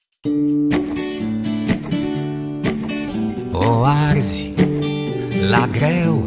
O arzi la greu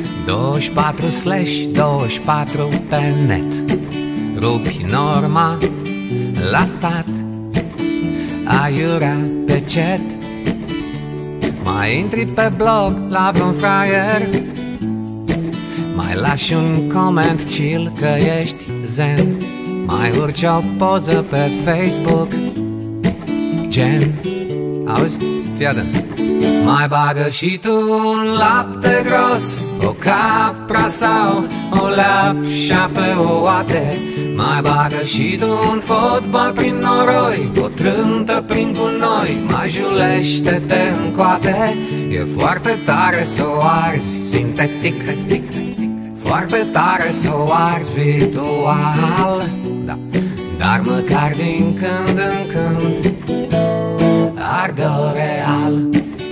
24/24 pe net. Rupi norma la stat, aiurea pe chat. Mai intri pe blog la vreun fraier, mai lași un comment chill că ești zen. Mai urci o poză pe Facebook, gen, auzi? Fii atent. Mai bagă și tu un lapte gros, o capra sau o leapșa pe o oate. Mai bagă și tu un fotbal prin noroi, o trântă prin gunoi. Mai julește-te în coate, e foarte tare să o arzi sintetic, foarte tare să o arzi virtual, da. Dar măcar din când în când arde-o real.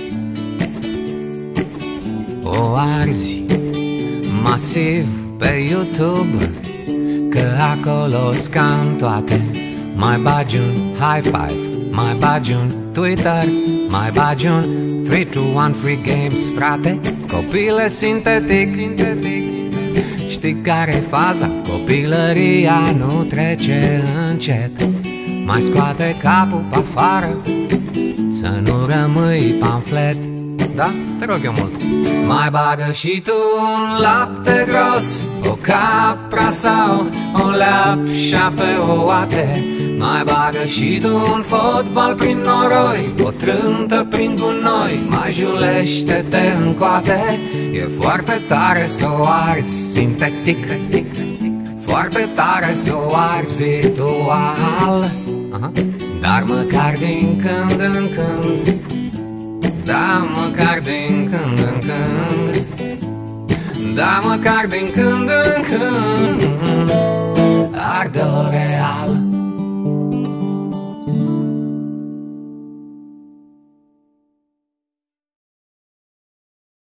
O arzi masiv pe YouTube, că acolo-s cam toate. Mai bagi un high five, mai bagi un Twitter, mai bagi un 3-2-1 free games, frate. Copile sintetic, știi care-i faza? Copilăria nu trece încet. Mai scoate capul pe afară, să nu rămâi pamflet. Da? Te rog eu mult. Mai bagă și tu un lapte gros, o capra sau o leapșa pe o oate. Mai bagă și tu un fotbal prin noroi, o trântă prin gunoi. Mai julește-te în coate, e foarte tare să o arzi sintetic, foarte tare să o arzi virtual. Dar măcar din când în când, da, măcar din când în când, da, măcar din când în când